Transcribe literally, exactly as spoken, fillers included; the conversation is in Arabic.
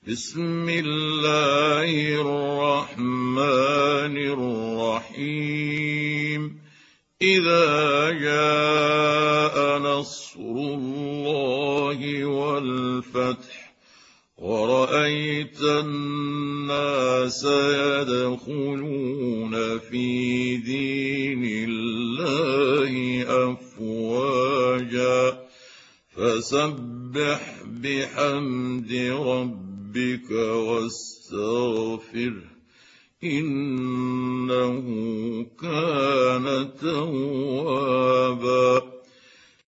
بسم الله الرحمن الرحيم إذا جاء نصر الله والفتح ورأيت الناس يدخلون في دين الله أفواجا فسبح بحمد ربك واستغفره إنه كان توابا.